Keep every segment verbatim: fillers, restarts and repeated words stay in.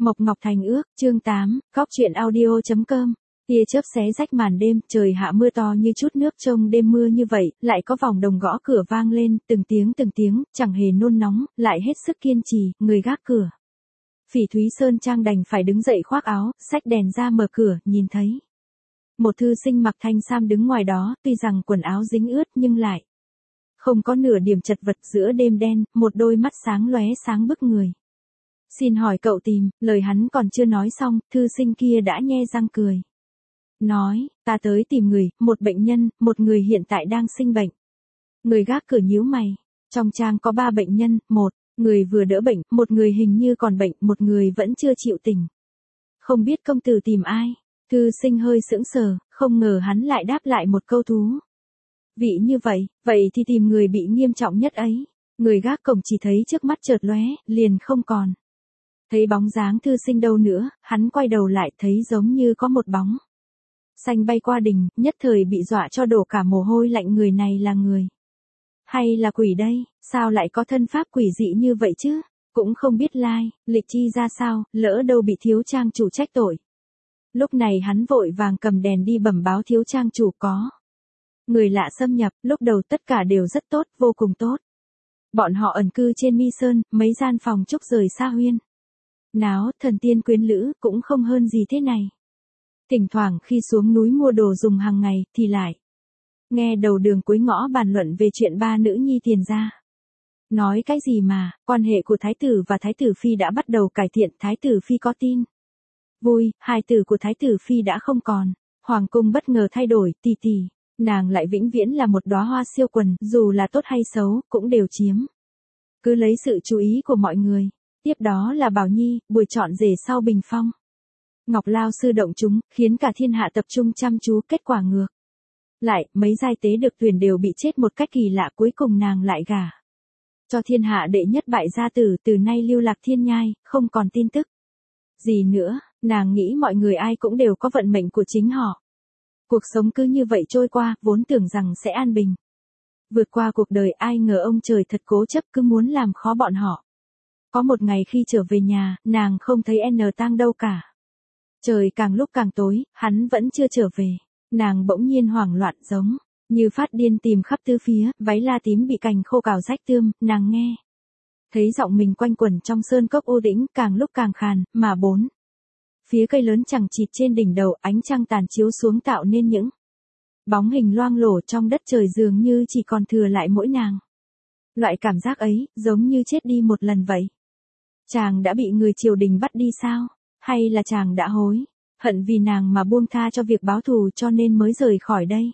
Mộc Ngọc Thành ước, chương tám, góc truyện audio chấm com. Tia chớp xé rách màn đêm, trời hạ mưa to như chút nước trông đêm mưa như vậy, lại có vòng đồng gõ cửa vang lên, từng tiếng từng tiếng, chẳng hề nôn nóng, lại hết sức kiên trì, người gác cửa. Phỉ Thúy Sơn Trang đành phải đứng dậy khoác áo, xách đèn ra mở cửa, nhìn thấy. Một thư sinh mặc thanh sam đứng ngoài đó, tuy rằng quần áo dính ướt nhưng lại không có nửa điểm chật vật giữa đêm đen, một đôi mắt sáng lóe sáng bức người. Xin hỏi cậu tìm, lời hắn còn chưa nói xong, thư sinh kia đã nhe răng cười. Nói, ta tới tìm người, một bệnh nhân, một người hiện tại đang sinh bệnh. Người gác cửa nhíu mày, trong trang có ba bệnh nhân, một, người vừa đỡ bệnh, một người hình như còn bệnh, một người vẫn chưa chịu tỉnh. Không biết công tử tìm ai? Thư sinh hơi sững sờ, không ngờ hắn lại đáp lại một câu thú vị như vậy, vậy thì tìm người bị nghiêm trọng nhất ấy. Người gác cổng chỉ thấy trước mắt chợt lóe, liền không còn thấy bóng dáng thư sinh đâu nữa, hắn quay đầu lại thấy giống như có một bóng xanh bay qua đỉnh, nhất thời bị dọa cho đổ cả mồ hôi lạnh. Người này là người hay là quỷ đây, sao lại có thân pháp quỷ dị như vậy chứ, cũng không biết lai, lịch chi ra sao, lỡ đâu bị thiếu trang chủ trách tội. Lúc này hắn vội vàng cầm đèn đi bẩm báo thiếu trang chủ có người lạ xâm nhập, lúc đầu tất cả đều rất tốt, vô cùng tốt. Bọn họ ẩn cư trên Mi Sơn, mấy gian phòng trúc rời xa huyên náo, thần tiên quyến lữ, cũng không hơn gì thế này. Thỉnh thoảng khi xuống núi mua đồ dùng hàng ngày, thì lại nghe đầu đường cuối ngõ bàn luận về chuyện ba nữ nhi tiền gia. Nói cái gì mà, quan hệ của thái tử và thái tử phi đã bắt đầu cải thiện, thái tử phi có tin vui, hài tử của thái tử phi đã không còn, hoàng cung bất ngờ thay đổi, tỷ tỷ, nàng lại vĩnh viễn là một đóa hoa siêu quần, dù là tốt hay xấu, cũng đều chiếm cứ lấy sự chú ý của mọi người. Tiếp đó là Bảo Nhi, buổi chọn rể sau bình phong. Ngọc Lao sư động chúng, khiến cả thiên hạ tập trung chăm chú, kết quả ngược lại, mấy giai tế được tuyển đều bị chết một cách kỳ lạ, cuối cùng nàng lại gả cho thiên hạ đệ nhất bại gia tử, từ nay lưu lạc thiên nhai, không còn tin tức gì nữa. Nàng nghĩ mọi người ai cũng đều có vận mệnh của chính họ. Cuộc sống cứ như vậy trôi qua, vốn tưởng rằng sẽ an bình vượt qua cuộc đời, ai ngờ ông trời thật cố chấp, cứ muốn làm khó bọn họ. Có một ngày khi trở về nhà, nàng không thấy N Tang đâu cả. Trời càng lúc càng tối, hắn vẫn chưa trở về. Nàng bỗng nhiên hoảng loạn, giống như phát điên tìm khắp tứ phía, váy la tím bị cành khô cào rách tươm, nàng nghe thấy giọng mình quanh quẩn trong sơn cốc u tĩnh, càng lúc càng khàn, mà bốn phía cây lớn chằng chịt trên đỉnh đầu, ánh trăng tàn chiếu xuống tạo nên những bóng hình loang lổ trong đất trời, dường như chỉ còn thừa lại mỗi nàng. Loại cảm giác ấy, giống như chết đi một lần vậy. Chàng đã bị người triều đình bắt đi sao? Hay là chàng đã hối hận vì nàng mà buông tha cho việc báo thù cho nên mới rời khỏi đây?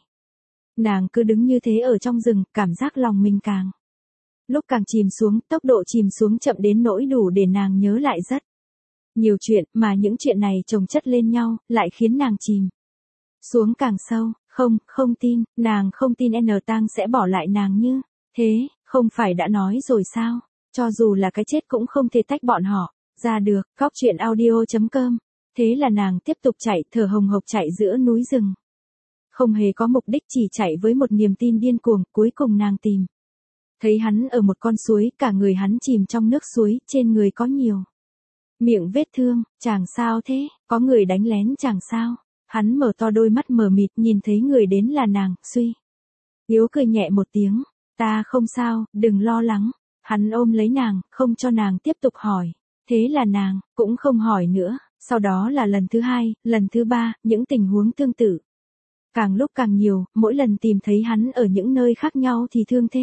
Nàng cứ đứng như thế ở trong rừng, cảm giác lòng mình càng lúc càng chìm xuống, tốc độ chìm xuống chậm đến nỗi đủ để nàng nhớ lại rất nhiều chuyện, mà những chuyện này chồng chất lên nhau, lại khiến nàng chìm xuống càng sâu. Không, không tin, nàng không tin N Tang sẽ bỏ lại nàng như thế, không phải đã nói rồi sao, cho dù là cái chết cũng không thể tách bọn họ ra được. Góc truyện audio chấm com. Thế là nàng tiếp tục chạy, thở hồng hộc chạy giữa núi rừng. Không hề có mục đích, chỉ chạy với một niềm tin điên cuồng. Cuối cùng nàng tìm thấy hắn ở một con suối, cả người hắn chìm trong nước suối, trên người có nhiều miệng vết thương. Chàng sao thế, có người đánh lén chàng sao? Hắn mở to đôi mắt mờ mịt, nhìn thấy người đến là nàng, suy yếu cười nhẹ một tiếng. Ta không sao, đừng lo lắng. Hắn ôm lấy nàng, không cho nàng tiếp tục hỏi. Thế là nàng cũng không hỏi nữa. Sau đó là lần thứ hai, lần thứ ba, những tình huống tương tự càng lúc càng nhiều, mỗi lần tìm thấy hắn ở những nơi khác nhau thì thương thế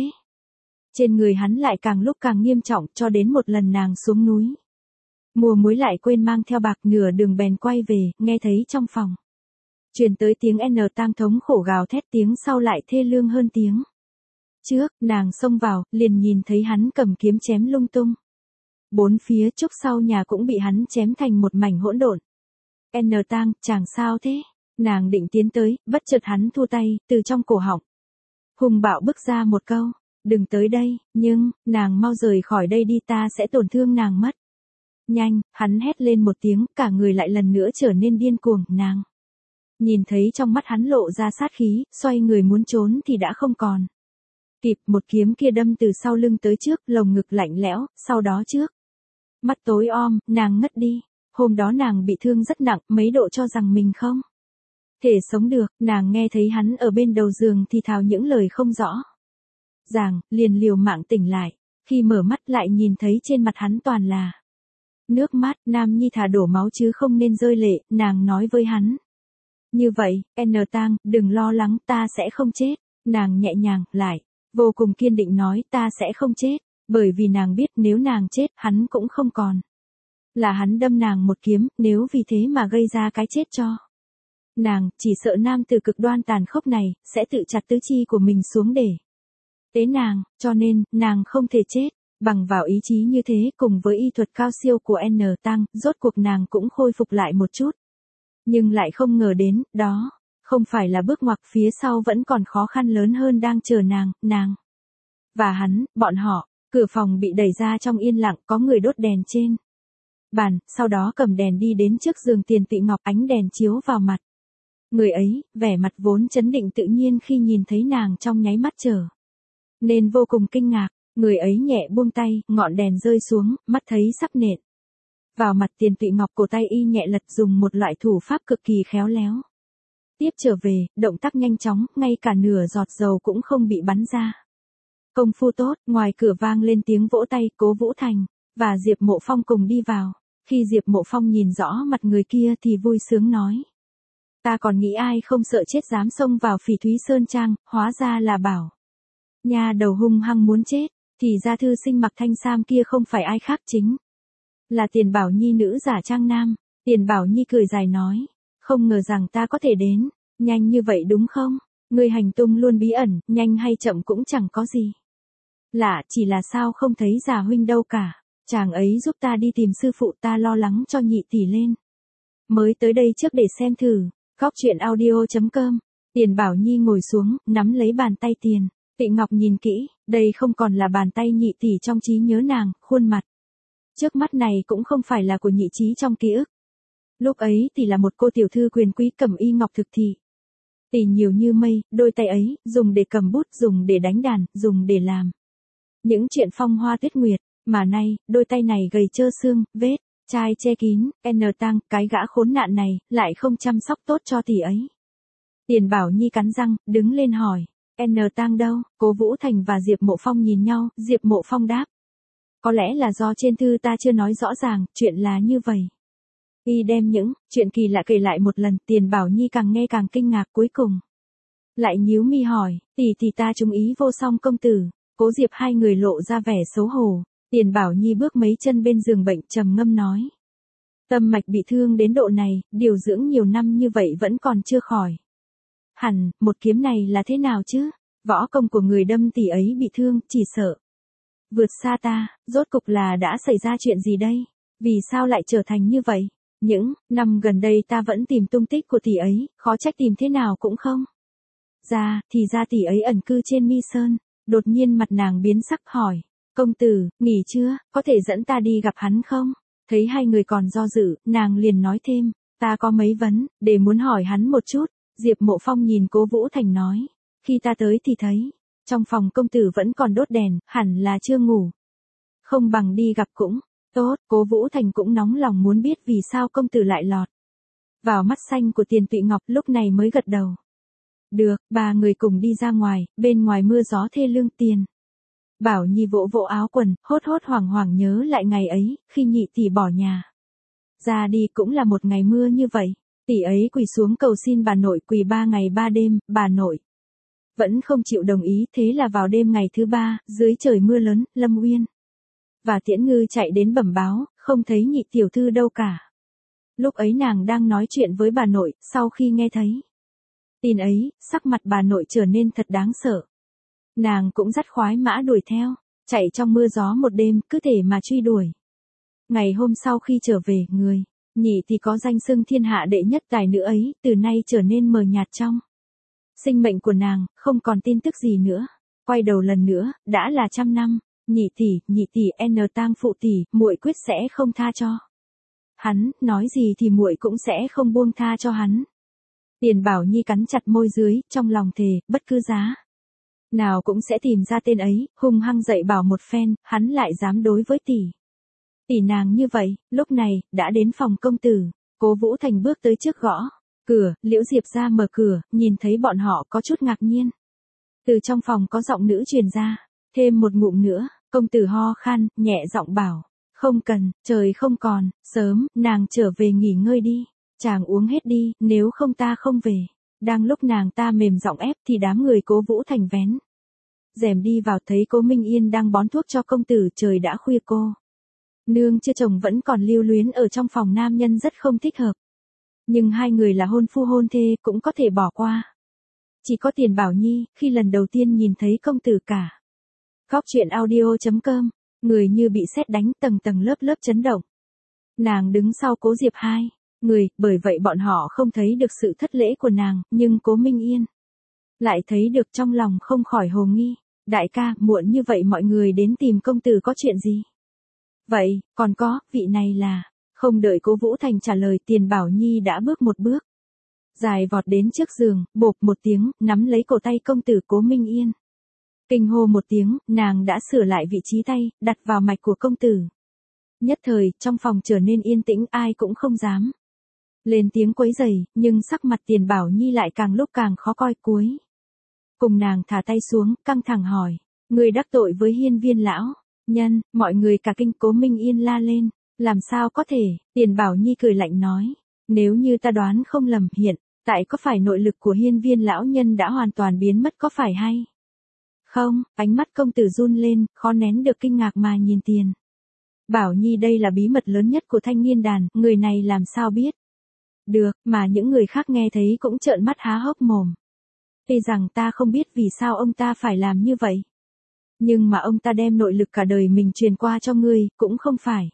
trên người hắn lại càng lúc càng nghiêm trọng, cho đến một lần nàng xuống núi mua muối lại quên mang theo bạc, nửa đường bèn quay về, nghe thấy trong phòng truyền tới tiếng N Tang thống khổ gào thét, tiếng sau lại thê lương hơn tiếng trước. Nàng xông vào, liền nhìn thấy hắn cầm kiếm chém lung tung bốn phía, trúc sau nhà cũng bị hắn chém thành một mảnh hỗn độn. N Tang, chàng sao thế? Nàng định tiến tới, bất chợt hắn thua tay, từ trong cổ họng hùng bạo bức ra một câu, đừng tới đây, nhưng, nàng mau rời khỏi đây đi, ta sẽ tổn thương nàng mất. Nhanh, hắn hét lên một tiếng, cả người lại lần nữa trở nên điên cuồng. Nàng nhìn thấy trong mắt hắn lộ ra sát khí, xoay người muốn trốn thì đã không còn kịp, một kiếm kia đâm từ sau lưng tới trước, lồng ngực lạnh lẽo, sau đó trước mắt tối om, nàng ngất đi. Hôm đó nàng bị thương rất nặng, mấy độ cho rằng mình không thể sống được, nàng nghe thấy hắn ở bên đầu giường thì thào những lời không rõ ràng, liền liều mạng tỉnh lại. Khi mở mắt lại nhìn thấy trên mặt hắn toàn là nước mắt. Nam nhi thà đổ máu chứ không nên rơi lệ, nàng nói với hắn. Như vậy, N Tang, đừng lo lắng, ta sẽ không chết. Nàng nhẹ nhàng, lại, vô cùng kiên định nói ta sẽ không chết, bởi vì nàng biết nếu nàng chết, hắn cũng không còn. Là hắn đâm nàng một kiếm, nếu vì thế mà gây ra cái chết cho nàng, chỉ sợ nam tử cực đoan tàn khốc này, sẽ tự chặt tứ chi của mình xuống để tế nàng, cho nên, nàng không thể chết. Bằng vào ý chí như thế cùng với y thuật cao siêu của N Tang, rốt cuộc nàng cũng khôi phục lại một chút. Nhưng lại không ngờ đến, đó, không phải là bước ngoặt, phía sau vẫn còn khó khăn lớn hơn đang chờ nàng, nàng. Và hắn, bọn họ, cửa phòng bị đẩy ra trong yên lặng, có người đốt đèn trên bàn, sau đó cầm đèn đi đến trước giường Tiền Tụy Ngọc, ánh đèn chiếu vào mặt. Người ấy, vẻ mặt vốn chấn định tự nhiên khi nhìn thấy nàng trong nháy mắt trở nên vô cùng kinh ngạc. Người ấy nhẹ buông tay, ngọn đèn rơi xuống, mắt thấy sắp nện vào mặt Tiền Tụy Ngọc, cổ tay y nhẹ lật dùng một loại thủ pháp cực kỳ khéo léo. Tiếp trở về, động tác nhanh chóng, ngay cả nửa giọt dầu cũng không bị bắn ra. Công phu tốt, ngoài cửa vang lên tiếng vỗ tay, Cố Vũ Thành và Diệp Mộ Phong cùng đi vào. Khi Diệp Mộ Phong nhìn rõ mặt người kia thì vui sướng nói. Ta còn nghĩ ai không sợ chết dám xông vào Phỉ Thúy Sơn Trang, hóa ra là Bảo nha đầu hung hăng muốn chết. Thì ra thư sinh mặc thanh sam kia không phải ai khác chính là Tiền Bảo Nhi nữ giả trang nam. Tiền Bảo Nhi cười dài nói, không ngờ rằng ta có thể đến nhanh như vậy đúng không? Người hành tung luôn bí ẩn, nhanh hay chậm cũng chẳng có gì lạ, chỉ là sao không thấy già huynh đâu cả. Chàng ấy giúp ta đi tìm sư phụ, ta lo lắng cho nhị tỷ lên mới tới đây trước để xem thử. Góc truyện audio chấm com. Tiền Bảo Nhi ngồi xuống, nắm lấy bàn tay Tiền Tụy Ngọc nhìn kỹ, đây không còn là bàn tay nhị tỷ trong trí nhớ nàng, khuôn mặt trước mắt này cũng không phải là của nhị trí trong ký ức. Lúc ấy thì là một cô tiểu thư quyền quý cẩm y ngọc thực thị. Tỷ nhiều như mây, đôi tay ấy, dùng để cầm bút, dùng để đánh đàn, dùng để làm những chuyện phong hoa tuyết nguyệt, mà nay, đôi tay này gầy trơ xương, vết chai che kín. N Tang, cái gã khốn nạn này, lại không chăm sóc tốt cho tỷ ấy. Tiền Bảo Nhi cắn răng, đứng lên hỏi. N Tang đâu? Cố Vũ Thành và Diệp Mộ Phong nhìn nhau, Diệp Mộ Phong đáp. Có lẽ là do trên thư ta chưa nói rõ ràng, chuyện là như vậy. Y đem những chuyện kỳ lạ kể lại một lần, Tiền Bảo Nhi càng nghe càng kinh ngạc, cuối cùng lại nhíu mi hỏi, tỷ tỷ ta trúng ý Vô Song công tử. Cố Diệp hai người lộ ra vẻ xấu hổ. Tiền Bảo Nhi bước mấy chân bên giường bệnh, trầm ngâm nói. Tâm mạch bị thương đến độ này, điều dưỡng nhiều năm như vậy vẫn còn chưa khỏi. Hẳn, một kiếm này là thế nào chứ? Võ công của người đâm tỷ ấy bị thương, chỉ sợ vượt xa ta, rốt cục là đã xảy ra chuyện gì đây? Vì sao lại trở thành như vậy? Những năm gần đây ta vẫn tìm tung tích của tỷ ấy, khó trách tìm thế nào cũng không ra, thì ra tỷ ấy ẩn cư trên Mi Sơn. Đột nhiên mặt nàng biến sắc hỏi, công tử, nghỉ chưa, có thể dẫn ta đi gặp hắn không? Thấy hai người còn do dự, nàng liền nói thêm, ta có mấy vấn để muốn hỏi hắn một chút. Diệp Mộ Phong nhìn Cố Vũ Thành nói, khi ta tới thì thấy trong phòng công tử vẫn còn đốt đèn, hẳn là chưa ngủ. Không bằng đi gặp cũng tốt. Cố Vũ Thành cũng nóng lòng muốn biết vì sao công tử lại lọt vào mắt xanh của Tiền Tụy Ngọc, lúc này mới gật đầu. Được, ba người cùng đi ra ngoài, bên ngoài mưa gió thê lương. Tiền Bảo Nhi vỗ vỗ áo quần, hốt hốt hoảng hoảng nhớ lại ngày ấy, khi nhị tỷ bỏ nhà ra đi cũng là một ngày mưa như vậy. Tỷ ấy quỳ xuống cầu xin bà nội, quỳ ba ngày ba đêm, bà nội vẫn không chịu đồng ý. Thế là vào đêm ngày thứ ba, dưới trời mưa lớn, Lâm Uyên và Tiễn Ngư chạy đến bẩm báo, không thấy nhị tiểu thư đâu cả. Lúc ấy nàng đang nói chuyện với bà nội, sau khi nghe thấy tin ấy, sắc mặt bà nội trở nên thật đáng sợ. Nàng cũng dắt khoái mã đuổi theo, chạy trong mưa gió một đêm, cứ thể mà truy đuổi. Ngày hôm sau khi trở về, người nhị thì có danh xưng thiên hạ đệ nhất tài nữ ấy, từ nay trở nên mờ nhạt trong sinh mệnh của nàng, không còn tin tức gì nữa. Quay đầu lần nữa, đã là trăm năm. Nhị tỷ, nhị tỷ, N Tang phụ tỷ, muội quyết sẽ không tha cho hắn, nói gì thì muội cũng sẽ không buông tha cho hắn. Tiền Bảo Nhi cắn chặt môi dưới, trong lòng thề, bất cứ giá nào cũng sẽ tìm ra tên ấy, hung hăng dạy bảo một phen, hắn lại dám đối với tỷ Tỷ nàng như vậy, lúc này, đã đến phòng công tử. Cố Vũ Thành bước tới trước gõ cửa, Liễu Diệp ra mở cửa, nhìn thấy bọn họ có chút ngạc nhiên. Từ trong phòng có giọng nữ truyền ra, thêm một ngụm nữa, công tử ho khan, nhẹ giọng bảo, không cần, trời không còn, sớm, nàng trở về nghỉ ngơi đi, chàng uống hết đi, nếu không ta không về. Đang lúc nàng ta mềm giọng ép thì đám người Cố Vũ Thành vén rèm đi vào, thấy Cố Minh Yên đang bón thuốc cho công tử. Trời đã khuya, cô nương chưa chồng vẫn còn lưu luyến ở trong phòng nam nhân rất không thích hợp. Nhưng hai người là hôn phu hôn thê cũng có thể bỏ qua. Chỉ có Tiền Bảo Nhi, khi lần đầu tiên nhìn thấy công tử cả. Góc truyện audio chấm com, người như bị sét đánh, tầng tầng lớp lớp chấn động. Nàng đứng sau Cố Diệp hai người, bởi vậy bọn họ không thấy được sự thất lễ của nàng, nhưng Cố Minh Yên lại thấy được, trong lòng không khỏi hồ nghi. Đại ca, muộn như vậy mọi người đến tìm công tử có chuyện gì? Vậy, còn có, vị này là... Không đợi Cố Vũ Thành trả lời, Tiền Bảo Nhi đã bước một bước dài vọt đến trước giường, bộp một tiếng, nắm lấy cổ tay công tử Cố Minh Yên. Kinh hô một tiếng, nàng đã sửa lại vị trí tay, đặt vào mạch của công tử. Nhất thời, trong phòng trở nên yên tĩnh, ai cũng không dám lên tiếng quấy rầy, nhưng sắc mặt Tiền Bảo Nhi lại càng lúc càng khó coi. Cuối cùng nàng thả tay xuống, căng thẳng hỏi, người đắc tội với Hiên Viên lão nhân? Mọi người cả kinh. Cố Minh Yên la lên, làm sao có thể? Tiền Bảo Nhi cười lạnh nói, nếu như ta đoán không lầm, hiện tại có phải nội lực của Hiên Viên lão nhân đã hoàn toàn biến mất có phải hay không? Ánh mắt công tử run lên, khó nén được kinh ngạc mà nhìn Tiền Bảo Nhi. Đây là bí mật lớn nhất của Thanh Niên Đàn, người này làm sao biết được? Mà những người khác nghe thấy cũng trợn mắt há hốc mồm. Tuy rằng ta không biết vì sao ông ta phải làm như vậy, nhưng mà ông ta đem nội lực cả đời mình truyền qua cho ngươi, cũng không phải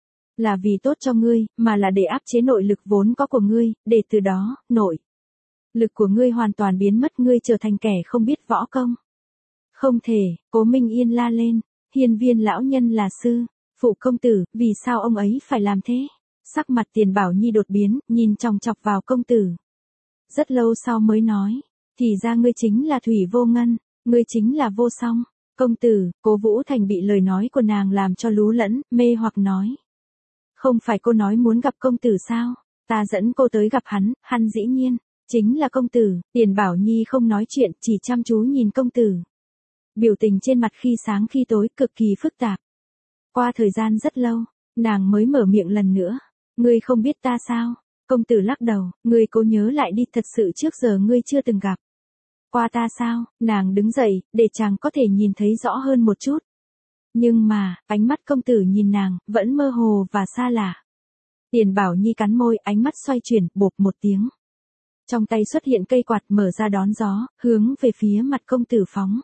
là vì tốt cho ngươi, mà là để áp chế nội lực vốn có của ngươi, để từ đó, nội lực của ngươi hoàn toàn biến mất, ngươi trở thành kẻ không biết võ công. Không thể. Cố Minh Yên la lên, Hiên Viên lão nhân là sư phụ công tử, vì sao ông ấy phải làm thế? Sắc mặt Tiền Bảo Nhi đột biến, nhìn chòng chọc vào công tử. Rất lâu sau mới nói, thì ra ngươi chính là Thủy Vô Ngân, ngươi chính là Vô Song. Công tử. Cố Vũ Thành bị lời nói của nàng làm cho lú lẫn, mê hoặc nói, không phải cô nói muốn gặp công tử sao? Ta dẫn cô tới gặp hắn, hắn dĩ nhiên chính là công tử. Tiền Bảo Nhi không nói chuyện, chỉ chăm chú nhìn công tử. Biểu tình trên mặt khi sáng khi tối, cực kỳ phức tạp. Qua thời gian rất lâu, nàng mới mở miệng lần nữa, ngươi không biết ta sao? Công tử lắc đầu, ngươi cố nhớ lại đi, thật sự trước giờ ngươi chưa từng gặp qua ta sao? Nàng đứng dậy, để chàng có thể nhìn thấy rõ hơn một chút. Nhưng mà, ánh mắt công tử nhìn nàng, vẫn mơ hồ và xa lạ. Tiền Bảo Nhi cắn môi, ánh mắt xoay chuyển, bộp một tiếng. Trong tay xuất hiện cây quạt, mở ra đón gió, hướng về phía mặt công tử phóng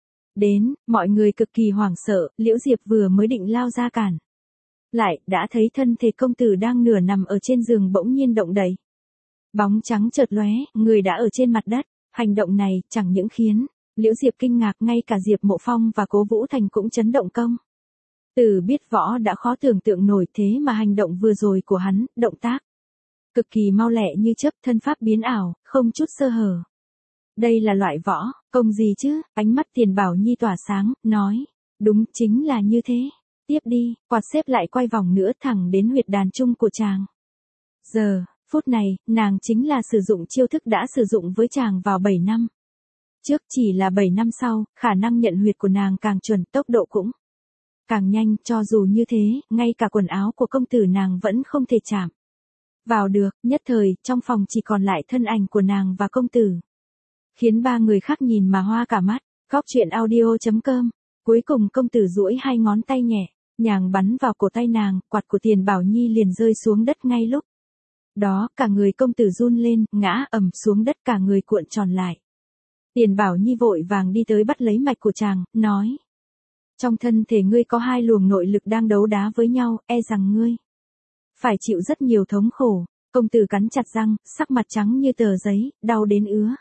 đến. Mọi người cực kỳ hoảng sợ, Liễu Diệp vừa mới định lao ra cản lại, đã thấy thân thể công tử đang nửa nằm ở trên giường bỗng nhiên động đậy. Bóng trắng chợt lóe, người đã ở trên mặt đất. Hành động này, chẳng những khiến Liễu Diệp kinh ngạc, ngay cả Diệp Mộ Phong và Cố Vũ Thành cũng chấn động. Công tử biết võ đã khó tưởng tượng nổi, thế mà hành động vừa rồi của hắn, động tác cực kỳ mau lẹ như chớp, thân pháp biến ảo, không chút sơ hở. Đây là loại võ công gì chứ? Ánh mắt Tiền Bảo Nhi tỏa sáng, nói, đúng, chính là như thế. Tiếp đi. Quạt xếp lại quay vòng nữa, thẳng đến huyệt đàn trung của chàng. Giờ phút này, nàng chính là sử dụng chiêu thức đã sử dụng với chàng vào bảy năm trước, chỉ là bảy năm sau, khả năng nhận huyệt của nàng càng chuẩn, tốc độ cũng càng nhanh. Cho dù như thế, ngay cả quần áo của công tử nàng vẫn không thể chạm vào được. Nhất thời, trong phòng chỉ còn lại thân ảnh của nàng và công tử, khiến ba người khác nhìn mà hoa cả mắt. Góc truyện audio chấm com. Cuối cùng công tử duỗi hai ngón tay nhẹ nhàng bắn vào cổ tay nàng, quạt của Tiền Bảo Nhi liền rơi xuống đất. Ngay lúc đó, cả người công tử run lên, ngã ầm xuống đất, cả người cuộn tròn lại. Tiền Bảo Nhi vội vàng đi tới bắt lấy mạch của chàng, nói, trong thân thể ngươi có hai luồng nội lực đang đấu đá với nhau, e rằng ngươi phải chịu rất nhiều thống khổ. Công tử cắn chặt răng, sắc mặt trắng như tờ giấy, đau đến ứa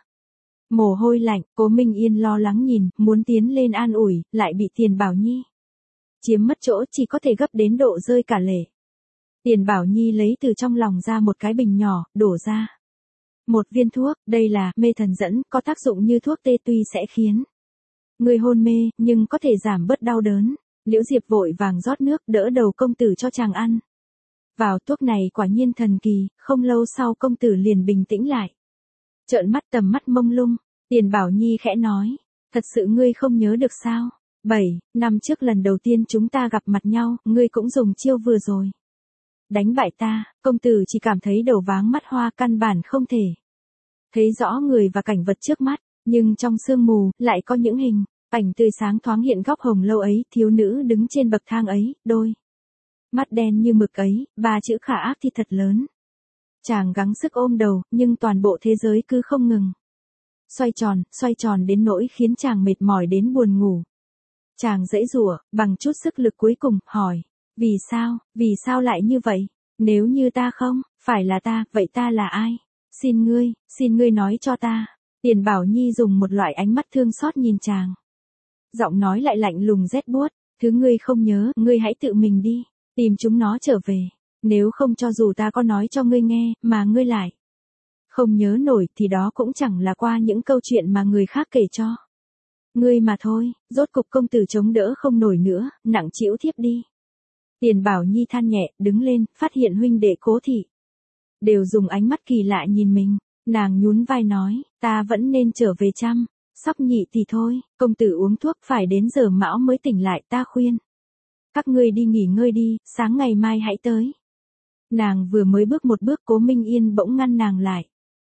mồ hôi lạnh. Cố Minh Yên lo lắng nhìn, muốn tiến lên an ủi, lại bị Tiền Bảo Nhi chiếm mất chỗ, chỉ có thể gấp đến độ rơi cả lệ. Tiền Bảo Nhi lấy từ trong lòng ra một cái bình nhỏ, đổ ra một viên thuốc. Đây là mê thần dẫn, có tác dụng như thuốc tê, tuy sẽ khiến người hôn mê, nhưng có thể giảm bớt đau đớn. Liễu Diệp vội vàng rót nước đỡ đầu công tử cho chàng ăn. Vào thuốc này quả nhiên thần kỳ, không lâu sau công tử liền bình tĩnh lại. Trợn mắt tầm mắt mông lung, Tiền Bảo Nhi khẽ nói, thật sự ngươi không nhớ được sao? Bảy, năm trước lần đầu tiên chúng ta gặp mặt nhau, ngươi cũng dùng chiêu vừa rồi. Đánh bại ta, công tử chỉ cảm thấy đầu váng mắt hoa, căn bản không thể thấy rõ người và cảnh vật trước mắt, nhưng trong sương mù, lại có những hình, ảnh tươi sáng thoáng hiện góc hồng lâu ấy, thiếu nữ đứng trên bậc thang ấy, đôi mắt đen như mực ấy, ba chữ khả ác thì thật lớn. Chàng gắng sức ôm đầu, nhưng toàn bộ thế giới cứ không ngừng xoay tròn, xoay tròn đến nỗi khiến chàng mệt mỏi đến buồn ngủ. Chàng giãy giụa, bằng chút sức lực cuối cùng, hỏi, vì sao, vì sao lại như vậy? Nếu như ta không, phải là ta, vậy ta là ai? Xin ngươi, xin ngươi nói cho ta. Tiền Bảo Nhi dùng một loại ánh mắt thương xót nhìn chàng. Giọng nói lại lạnh lùng rét buốt, thứ ngươi không nhớ, ngươi hãy tự mình đi, tìm chúng nó trở về. Nếu không cho dù ta có nói cho ngươi nghe, mà ngươi lại không nhớ nổi thì đó cũng chẳng là qua những câu chuyện mà người khác kể cho ngươi mà thôi. Rốt cục công tử chống đỡ không nổi nữa, nặng trĩu thiếp đi. Tiền Bảo Nhi than nhẹ, đứng lên, phát hiện huynh đệ Cố thị đều dùng ánh mắt kỳ lạ nhìn mình. Nàng nhún vai nói, ta vẫn nên trở về chăm sóc nhị thì thôi, công tử uống thuốc phải đến giờ mão mới tỉnh lại, ta khuyên các ngươi đi nghỉ ngơi đi, sáng ngày mai hãy tới. Nàng vừa mới bước một bước, Cố Minh Yên bỗng ngăn nàng lại.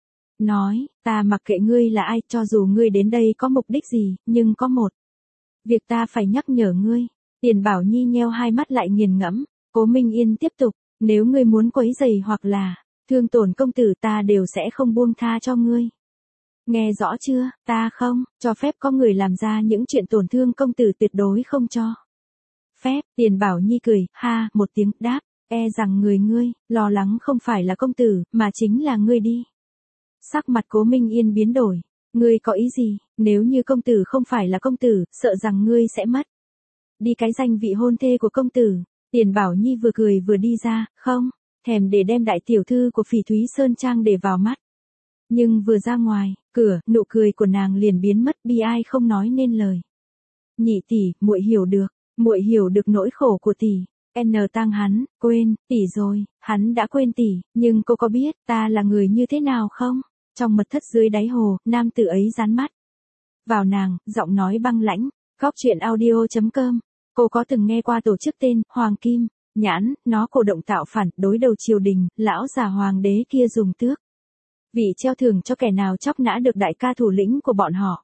Nói, ta mặc kệ ngươi là ai, cho dù ngươi đến đây có mục đích gì, nhưng có một việc ta phải nhắc nhở ngươi. Tiền Bảo Nhi nheo hai mắt lại nghiền ngẫm. Cố Minh Yên tiếp tục, nếu ngươi muốn quấy rầy hoặc là thương tổn công tử, ta đều sẽ không buông tha cho ngươi. Nghe rõ chưa, ta không cho phép có người làm ra những chuyện tổn thương công tử, tuyệt đối không cho phép. Tiền Bảo Nhi cười, ha, một tiếng, đáp, e rằng người ngươi lo lắng không phải là công tử, mà chính là ngươi đi. Sắc mặt Cố Minh Yên biến đổi, ngươi có ý gì? Nếu như công tử không phải là công tử, sợ rằng ngươi sẽ mất đi cái danh vị hôn thê của công tử. Tiền Bảo Nhi vừa cười vừa đi ra, không thèm để đem đại tiểu thư của Phỉ Thúy Sơn Trang để vào mắt. Nhưng vừa ra ngoài cửa, nụ cười của nàng liền biến mất, bi ai không nói nên lời. Nhị tỷ, muội hiểu được, muội hiểu được nỗi khổ của tỷ. N Tăng hắn, quên, tỷ rồi, hắn đã quên tỷ, nhưng cô có biết ta là người như thế nào không? Trong mật thất dưới đáy hồ, nam tử ấy dán mắt vào nàng, giọng nói băng lãnh. Góc truyện audio chấm com. Cô có từng nghe qua tổ chức tên Hoàng Kim Nhãn, nó cổ động tạo phản, đối đầu triều đình, lão già hoàng đế kia dùng tước vị treo thưởng cho kẻ nào chóc nã được đại ca thủ lĩnh của bọn họ.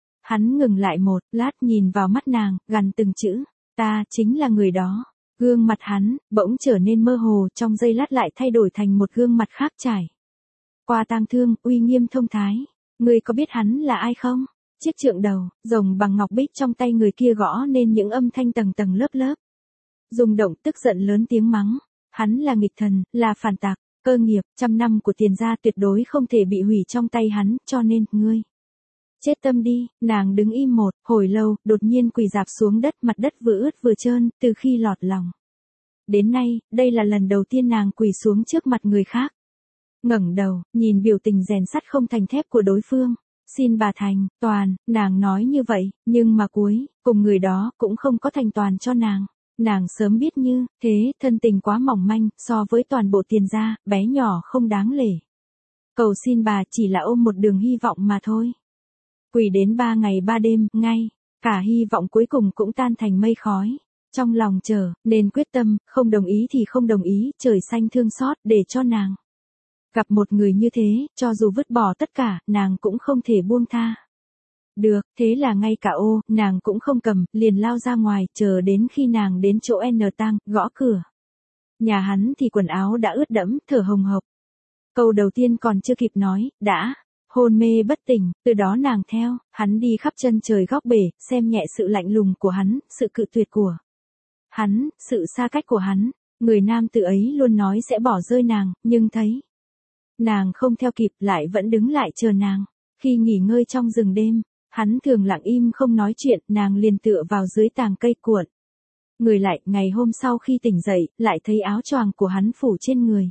Hắn ngừng lại một lát, nhìn vào mắt nàng, gằn từng chữ, ta chính là người đó. Gương mặt hắn bỗng trở nên mơ hồ, trong giây lát lại thay đổi thành một gương mặt khác trải qua tang thương, uy nghiêm thông thái. Ngươi có biết hắn là ai không? Chiếc trượng đầu rồng bằng ngọc bích trong tay người kia gõ nên những âm thanh tầng tầng lớp lớp. Rung động, tức giận lớn tiếng mắng, hắn là nghịch thần, là phản tặc, cơ nghiệp trăm năm của Tiền gia tuyệt đối không thể bị hủy trong tay hắn, cho nên ngươi chết tâm đi. Nàng đứng im một hồi lâu, đột nhiên quỳ rạp xuống đất, mặt đất vừa ướt vừa trơn, từ khi lọt lòng đến nay, đây là lần đầu tiên nàng quỳ xuống trước mặt người khác. Ngẩng đầu, nhìn biểu tình rèn sắt không thành thép của đối phương. Xin bà thành toàn, nàng nói như vậy, nhưng mà cuối cùng người đó cũng không có thành toàn cho nàng. Nàng sớm biết như thế, thân tình quá mỏng manh, so với toàn bộ Tiền gia, bé nhỏ không đáng lể. Cầu xin bà chỉ là ôm một đường hy vọng mà thôi. Quỳ đến ba ngày ba đêm, ngay cả hy vọng cuối cùng cũng tan thành mây khói. Trong lòng chờ nên quyết tâm, không đồng ý thì không đồng ý, trời xanh thương xót để cho nàng gặp một người như thế, cho dù vứt bỏ tất cả, nàng cũng không thể buông tha được. Thế là ngay cả ô nàng cũng không cầm, liền lao ra ngoài, chờ đến khi nàng đến chỗ N Tăng, gõ cửa nhà hắn thì quần áo đã ướt đẫm, thở hồng hộc. Câu đầu tiên còn chưa kịp nói, đã hôn mê bất tỉnh. Từ đó nàng theo hắn đi khắp chân trời góc bể, xem nhẹ sự lạnh lùng của hắn, sự cự tuyệt của hắn, sự xa cách của hắn. Người nam tử ấy luôn nói sẽ bỏ rơi nàng, nhưng thấy nàng không theo kịp, lại vẫn đứng lại chờ nàng. Khi nghỉ ngơi trong rừng đêm, hắn thường lặng im không nói chuyện, nàng liền tựa vào dưới tàng cây cuộn người lại. Ngày hôm sau khi tỉnh dậy, lại thấy áo choàng của hắn phủ trên người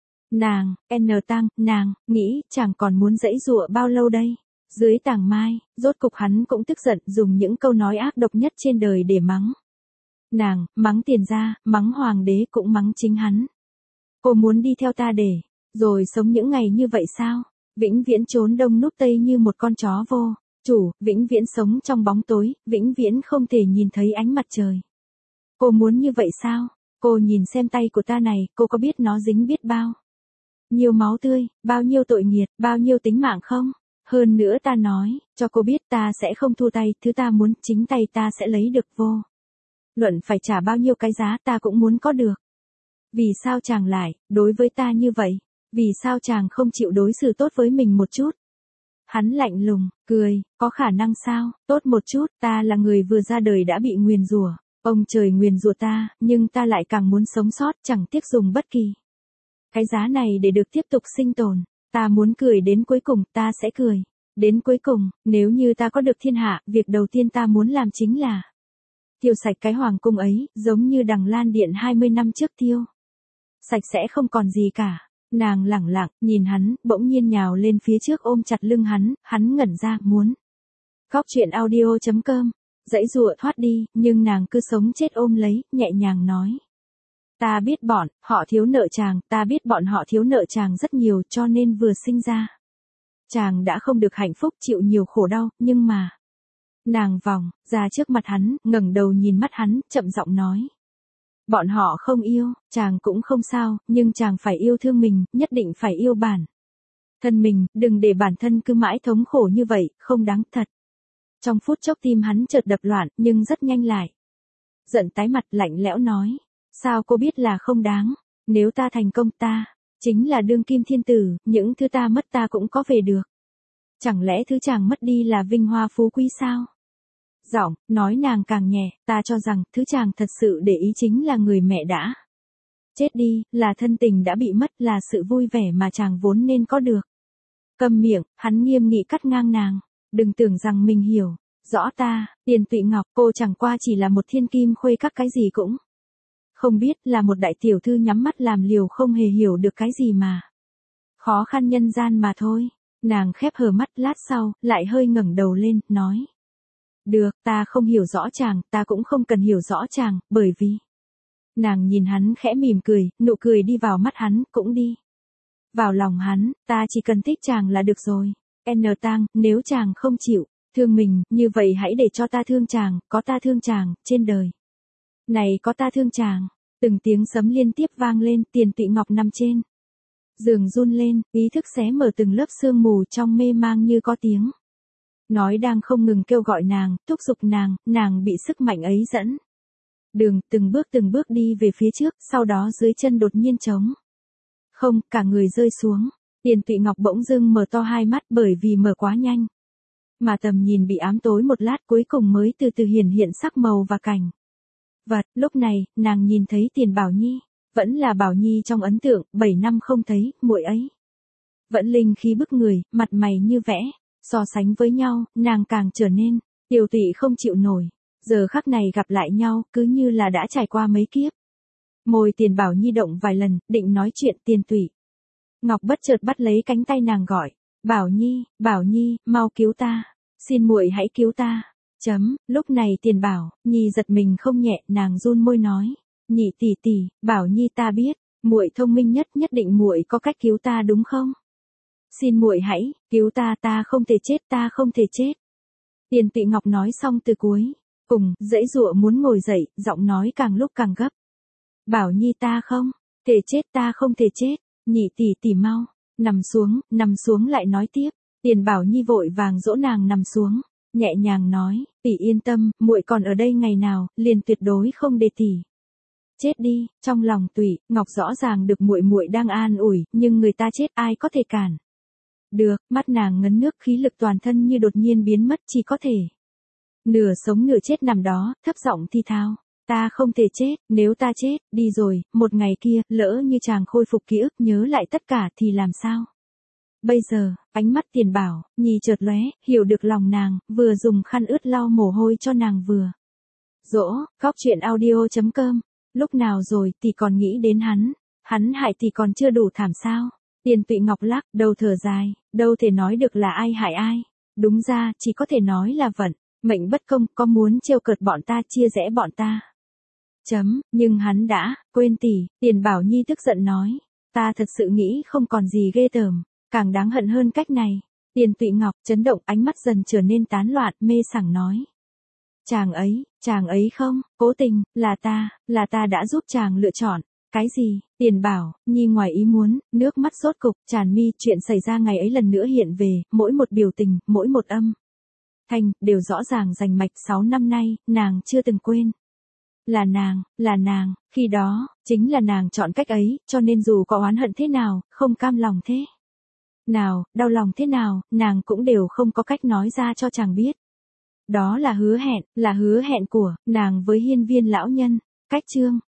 nàng. N Tăng, nàng nghĩ chàng còn muốn giãy giụa bao lâu đây? Dưới tàng mai, rốt cục hắn cũng tức giận, dùng những câu nói ác độc nhất trên đời để mắng Nàng, mắng tiền gia, mắng hoàng đế cũng mắng chính hắn. Cô muốn đi theo ta để, rồi sống những ngày như vậy sao? Vĩnh viễn trốn đông núp tây như một con chó vô chủ, vĩnh viễn sống trong bóng tối, vĩnh viễn không thể nhìn thấy ánh mặt trời. Cô muốn như vậy sao? Cô nhìn xem tay của ta này, cô có biết nó dính biết bao nhiêu máu tươi, bao nhiêu tội nghiệt, bao nhiêu tính mạng không? Hơn nữa ta nói, cho cô biết ta sẽ không thua tay, thứ ta muốn, chính tay ta sẽ lấy được vô. Luận phải trả bao nhiêu cái giá ta cũng muốn có được. Vì sao chàng lại, đối với ta như vậy? Vì sao chàng không chịu đối xử tốt với mình một chút? Hắn lạnh lùng, cười, có khả năng sao, tốt một chút, ta là người vừa ra đời đã bị nguyền rủa. Ông trời nguyền rủa ta, nhưng ta lại càng muốn sống sót, chẳng tiếc dùng bất kỳ cái giá này để được tiếp tục sinh tồn. Ta muốn cười đến cuối cùng, ta sẽ cười. Đến cuối cùng, nếu như ta có được thiên hạ, việc đầu tiên ta muốn làm chính là tiêu sạch cái hoàng cung ấy, giống như đằng Lan Điện hai mươi năm trước tiêu. Sạch sẽ không còn gì cả. Nàng lẳng lặng, nhìn hắn, bỗng nhiên nhào lên phía trước ôm chặt lưng hắn, hắn ngẩn ra, muốn. Khóc chuyện audio chấm com, dãy dụa thoát đi, nhưng nàng cứ sống chết ôm lấy, nhẹ nhàng nói. Ta biết bọn, họ thiếu nợ chàng, ta biết bọn họ thiếu nợ chàng rất nhiều cho nên vừa sinh ra. Chàng đã không được hạnh phúc chịu nhiều khổ đau, nhưng mà. Nàng vòng, ra trước mặt hắn, ngẩng đầu nhìn mắt hắn, chậm giọng nói. Bọn họ không yêu, chàng cũng không sao, nhưng chàng phải yêu thương mình, nhất định phải yêu bản thân mình, đừng để bản thân cứ mãi thống khổ như vậy, không đáng thật. Trong phút chốc tim hắn chợt đập loạn, nhưng rất nhanh lại. Giận tái mặt lạnh lẽo nói, sao cô biết là không đáng, nếu ta thành công ta, chính là đương kim thiên tử, những thứ ta mất ta cũng có về được. Chẳng lẽ thứ chàng mất đi là vinh hoa phú quý sao? Giọng, nói nàng càng nhẹ, ta cho rằng, thứ chàng thật sự để ý chính là người mẹ đã chết đi, là thân tình đã bị mất, là sự vui vẻ mà chàng vốn nên có được. Câm miệng, hắn nghiêm nghị cắt ngang nàng, đừng tưởng rằng mình hiểu rõ ta, Tiền Tụy Ngọc, cô chẳng qua chỉ là một thiên kim khuê các cái gì cũng không biết, là một đại tiểu thư nhắm mắt làm liều không hề hiểu được cái gì mà. Khó khăn nhân gian mà thôi. Nàng khép hờ mắt lát sau, lại hơi ngẩng đầu lên, nói. Được, ta không hiểu rõ chàng, ta cũng không cần hiểu rõ chàng, bởi vì. Nàng nhìn hắn khẽ mỉm cười, nụ cười đi vào mắt hắn, cũng đi vào lòng hắn, ta chỉ cần thích chàng là được rồi. N tang, nếu chàng không chịu thương mình, như vậy hãy để cho ta thương chàng, có ta thương chàng, trên đời này có ta thương chàng. Từng tiếng sấm liên tiếp vang lên, Tiền Tụy Ngọc nằm trên giường run lên, ý thức xé mở từng lớp sương mù trong mê mang như có tiếng nói đang không ngừng kêu gọi nàng, thúc giục nàng, nàng bị sức mạnh ấy dẫn đường, từng bước từng bước đi về phía trước, sau đó dưới chân đột nhiên trống không, cả người rơi xuống. Tiền Tụy Ngọc bỗng dưng mở to hai mắt, bởi vì mở quá nhanh mà tầm nhìn bị ám tối một lát, cuối cùng mới từ từ hiển hiện sắc màu và cảnh vật. Lúc này, nàng nhìn thấy Tiền Bảo Nhi, vẫn là Bảo Nhi trong ấn tượng, bảy năm không thấy, muội ấy vẫn linh khí bức người, mặt mày như vẽ, so sánh với nhau, nàng càng trở nên tiều tụy không chịu nổi. Giờ khắc này gặp lại nhau, cứ như là đã trải qua mấy kiếp. Môi Tiền Bảo Nhi động vài lần, định nói chuyện. Tiền Tụy Ngọc bất chợt bắt lấy cánh tay nàng gọi, Bảo Nhi, Bảo Nhi, mau cứu ta, xin muội hãy cứu ta. Chấm, lúc này Tiền Bảo Nhi giật mình không nhẹ, nàng run môi nói, nhị tỷ tỷ, Bảo Nhi ta biết, muội thông minh nhất, nhất định muội có cách cứu ta đúng không? Xin muội hãy cứu ta, ta không thể chết, ta không thể chết. Tiền Tụy Ngọc nói xong từ cuối cùng, dãy dụa muốn ngồi dậy, giọng nói càng lúc càng gấp. Bảo Nhi ta không thể chết, ta không thể chết, nhị tỷ tỷ mau nằm xuống, nằm xuống lại nói tiếp. Tiền Bảo Nhi vội vàng dỗ nàng nằm xuống, nhẹ nhàng nói, tỷ yên tâm, muội còn ở đây ngày nào, liền tuyệt đối không để tỷ chết đi. Trong lòng Tụy Ngọc rõ ràng được muội muội đang an ủi, nhưng người ta chết ai có thể cản được. Mắt nàng ngấn nước, khí lực toàn thân như đột nhiên biến mất, chỉ có thể nửa sống nửa chết nằm đó, thấp giọng thi thao, ta không thể chết, nếu ta chết đi rồi, một ngày kia, lỡ như chàng khôi phục ký ức, nhớ lại tất cả thì làm sao? Bây giờ, ánh mắt Tiền Bảo Nhi chợt lóe, hiểu được lòng nàng, vừa dùng khăn ướt lau mồ hôi cho nàng vừa dỗ. Khóc chuyện audio chấm com. Lúc nào rồi tỷ còn nghĩ đến hắn, hắn hại tỷ còn chưa đủ thảm sao? Tiền Tụy Ngọc lắc đầu thở dài, đâu thể nói được là ai hại ai, đúng ra chỉ có thể nói là vận mệnh bất công, có muốn trêu cợt bọn ta, chia rẽ bọn ta. Chấm, nhưng hắn đã, quên tỷ, Tiền Bảo Nhi tức giận nói. Ta thật sự nghĩ không còn gì ghê tởm, càng đáng hận hơn cách này. Tiền Tụy Ngọc chấn động, ánh mắt dần trở nên tán loạn, mê sảng nói. Chàng ấy, chàng ấy không, cố tình, là ta, là ta đã giúp chàng lựa chọn. Cái gì? Tiền Bảo Nhi ngoài ý muốn, nước mắt rốt cục, tràn mi, chuyện xảy ra ngày ấy lần nữa hiện về, mỗi một biểu tình, mỗi một âm thanh, đều rõ ràng rành mạch. Sáu năm nay, nàng chưa từng quên. Là nàng, là nàng, khi đó, chính là nàng chọn cách ấy, cho nên dù có oán hận thế nào, không cam lòng thế nào, đau lòng thế nào, nàng cũng đều không có cách nói ra cho chàng biết. Đó là hứa hẹn, là hứa hẹn của nàng với hiên viên lão nhân. Cách chương